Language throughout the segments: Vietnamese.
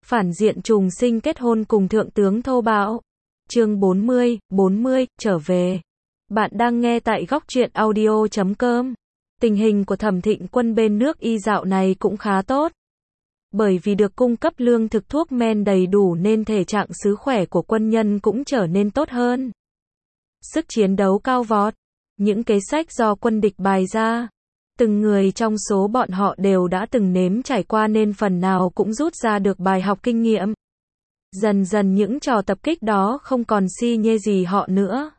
Phản diện trùng sinh kết hôn cùng thượng tướng thô bạo. Chương 40, trở về. Bạn đang nghe tại góc truyện audio.com. Tình hình của Thẩm Thịnh Quân bên nước Y dạo này cũng khá tốt. Bởi vì được cung cấp lương thực thuốc men đầy đủ nên thể trạng sức khỏe của quân nhân cũng trở nên tốt hơn. Sức chiến đấu cao vọt. Những kế sách do quân địch bày ra, từng người trong số bọn họ đều đã từng nếm trải qua nên phần nào cũng rút ra được bài học kinh nghiệm. Dần dần những trò tập kích đó không còn si nhê gì họ nữa.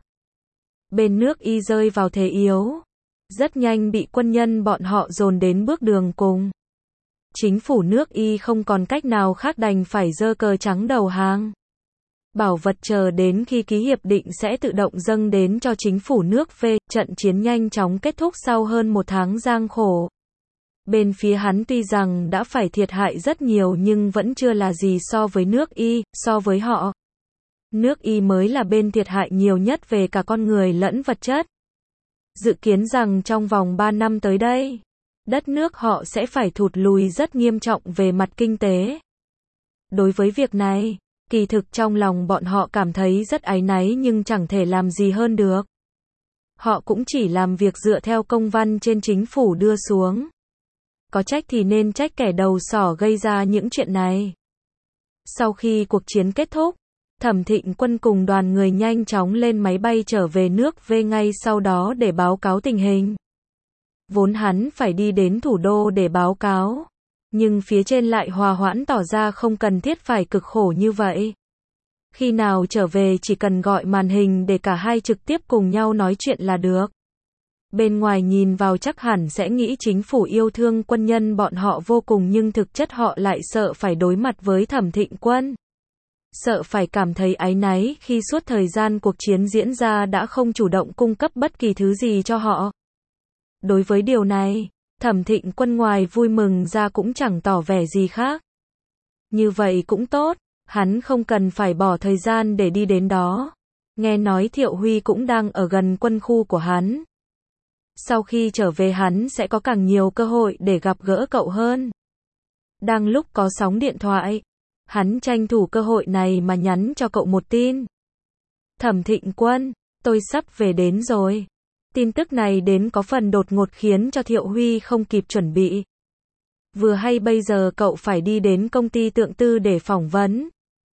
Bên nước Y rơi vào thế yếu. Rất nhanh bị quân nhân bọn họ dồn đến bước đường cùng. Chính phủ nước Y không còn cách nào khác đành phải giơ cờ trắng đầu hàng. Bảo vật chờ đến khi ký hiệp định sẽ tự động dâng đến cho chính phủ nước V. Trận chiến nhanh chóng kết thúc sau hơn một tháng gian khổ. Bên phía hắn tuy rằng đã phải thiệt hại rất nhiều nhưng vẫn chưa là gì so với nước Y, so với họ. Nước Y mới là bên thiệt hại nhiều nhất về cả con người lẫn vật chất. Dự kiến rằng trong vòng 3 năm tới đây, đất nước họ sẽ phải thụt lùi rất nghiêm trọng về mặt kinh tế. Đối với việc này, kỳ thực trong lòng bọn họ cảm thấy rất áy náy nhưng chẳng thể làm gì hơn được. Họ cũng chỉ làm việc dựa theo công văn trên chính phủ đưa xuống. Có trách thì nên trách kẻ đầu sỏ gây ra những chuyện này. Sau khi cuộc chiến kết thúc, Thẩm Thịnh Quân cùng đoàn người nhanh chóng lên máy bay trở về nước V ngay sau đó để báo cáo tình hình. Vốn hắn phải đi đến thủ đô để báo cáo, nhưng phía trên lại hòa hoãn tỏ ra không cần thiết phải cực khổ như vậy. Khi nào trở về chỉ cần gọi màn hình để cả hai trực tiếp cùng nhau nói chuyện là được. Bên ngoài nhìn vào chắc hẳn sẽ nghĩ chính phủ yêu thương quân nhân bọn họ vô cùng nhưng thực chất họ lại sợ phải đối mặt với Thẩm Thịnh Quân. Sợ phải cảm thấy áy náy khi suốt thời gian cuộc chiến diễn ra đã không chủ động cung cấp bất kỳ thứ gì cho họ. Đối với điều này, Thẩm Thịnh Quân ngoài vui mừng ra cũng chẳng tỏ vẻ gì khác. Như vậy cũng tốt, hắn không cần phải bỏ thời gian để đi đến đó. Nghe nói Thiệu Huy cũng đang ở gần quân khu của hắn. Sau khi trở về hắn sẽ có càng nhiều cơ hội để gặp gỡ cậu hơn. Đang lúc có sóng điện thoại, hắn tranh thủ cơ hội này mà nhắn cho cậu một tin. Thẩm Thịnh Quân, tôi sắp về đến rồi. Tin tức này đến có phần đột ngột khiến cho Thiệu Huy không kịp chuẩn bị. Vừa hay bây giờ cậu phải đi đến công ty Tượng Tư để phỏng vấn.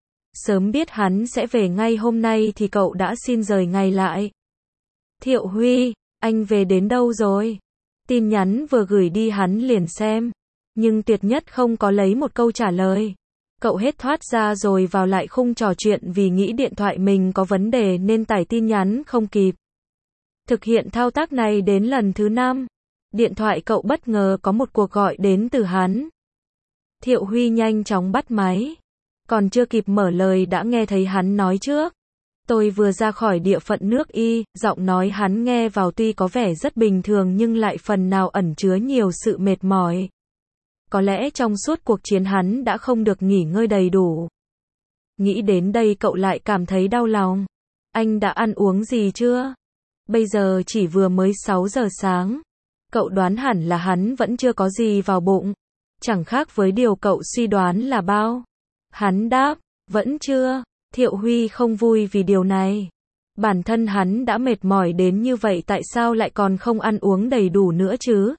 Sớm biết hắn sẽ về ngay hôm nay thì cậu đã xin rời ngày lại. Thiệu Huy, anh về đến đâu rồi? Tin nhắn vừa gửi đi hắn liền xem, nhưng tuyệt nhất không có lấy một câu trả lời. Cậu hết thoát ra rồi vào lại khung trò chuyện vì nghĩ điện thoại mình có vấn đề nên tải tin nhắn không kịp. Thực hiện thao tác này đến lần thứ 5, điện thoại cậu bất ngờ có một cuộc gọi đến từ hắn. Thiệu Huy nhanh chóng bắt máy, còn chưa kịp mở lời đã nghe thấy hắn nói trước. Tôi vừa ra khỏi địa phận nước Y, giọng nói hắn nghe vào tuy có vẻ rất bình thường nhưng lại phần nào ẩn chứa nhiều sự mệt mỏi. Có lẽ trong suốt cuộc chiến hắn đã không được nghỉ ngơi đầy đủ. Nghĩ đến đây cậu lại cảm thấy đau lòng. Anh đã ăn uống gì chưa? Bây giờ chỉ vừa mới 6 giờ sáng. Cậu đoán hẳn là hắn vẫn chưa có gì vào bụng. Chẳng khác với điều cậu suy đoán là bao. Hắn đáp, vẫn chưa. Thiệu Huy không vui vì điều này. Bản thân hắn đã mệt mỏi đến như vậy tại sao lại còn không ăn uống đầy đủ nữa chứ?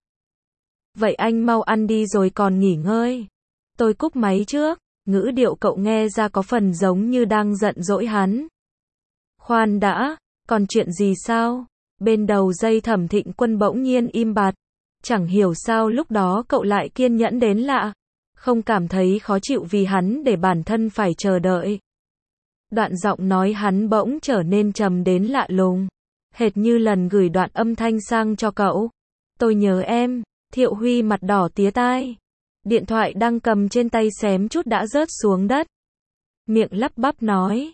Vậy anh mau ăn đi rồi còn nghỉ ngơi. Tôi cúp máy trước. Ngữ điệu cậu nghe ra có phần giống như đang giận dỗi hắn. Khoan đã, còn chuyện gì sao? Bên đầu dây Thẩm Thịnh Quân bỗng nhiên im bặt. Chẳng hiểu sao lúc đó cậu lại kiên nhẫn đến lạ. Không cảm thấy khó chịu vì hắn để bản thân phải chờ đợi. Đoạn giọng nói hắn bỗng trở nên trầm đến lạ lùng. Hệt như lần gửi đoạn âm thanh sang cho cậu. Tôi nhớ em. Thiệu Huy mặt đỏ tía tai. Điện thoại đang cầm trên tay xém chút đã rớt xuống đất. Miệng lắp bắp nói.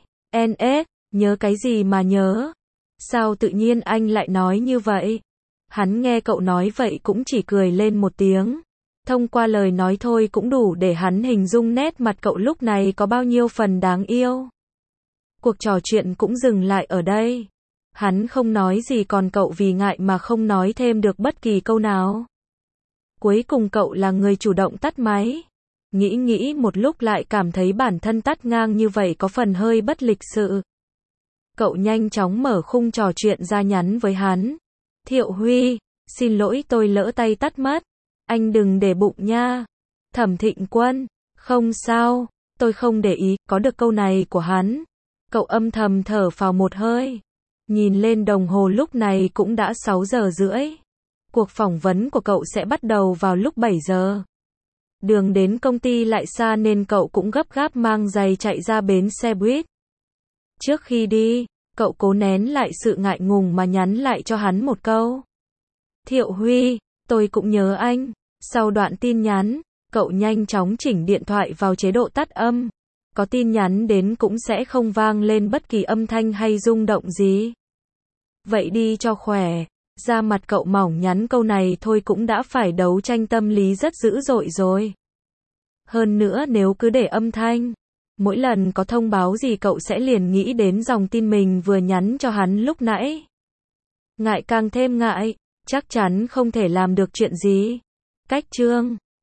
Nhớ cái gì mà nhớ? Sao tự nhiên anh lại nói như vậy? Hắn nghe cậu nói vậy cũng chỉ cười lên một tiếng. Thông qua lời nói thôi cũng đủ để hắn hình dung nét mặt cậu lúc này có bao nhiêu phần đáng yêu. Cuộc trò chuyện cũng dừng lại ở đây. Hắn không nói gì còn cậu vì ngại mà không nói thêm được bất kỳ câu nào. Cuối cùng cậu là người chủ động tắt máy. Nghĩ một lúc lại cảm thấy bản thân tắt ngang như vậy có phần hơi bất lịch sự. Cậu nhanh chóng mở khung trò chuyện ra nhắn với hắn. Thiệu Huy, xin lỗi tôi lỡ tay tắt mất. Anh đừng để bụng nha. Thẩm Thịnh Quân, không sao, tôi không để ý, có được câu này của hắn. Cậu âm thầm thở phào một hơi. Nhìn lên đồng hồ lúc này cũng đã 6 giờ rưỡi. Cuộc phỏng vấn của cậu sẽ bắt đầu vào lúc 7 giờ. Đường đến công ty lại xa nên cậu cũng gấp gáp mang giày chạy ra bến xe buýt. Trước khi đi, cậu cố nén lại sự ngại ngùng mà nhắn lại cho hắn một câu. Thiệu Huy, tôi cũng nhớ anh. Sau đoạn tin nhắn, cậu nhanh chóng chỉnh điện thoại vào chế độ tắt âm. Có tin nhắn đến cũng sẽ không vang lên bất kỳ âm thanh hay rung động gì. Vậy đi cho khỏe. Da mặt cậu mỏng nhắn câu này thôi cũng đã phải đấu tranh tâm lý rất dữ dội rồi. Hơn nữa nếu cứ để âm thanh, mỗi lần có thông báo gì cậu sẽ liền nghĩ đến dòng tin mình vừa nhắn cho hắn lúc nãy. Ngại càng thêm ngại, chắc chắn không thể làm được chuyện gì. Cách chương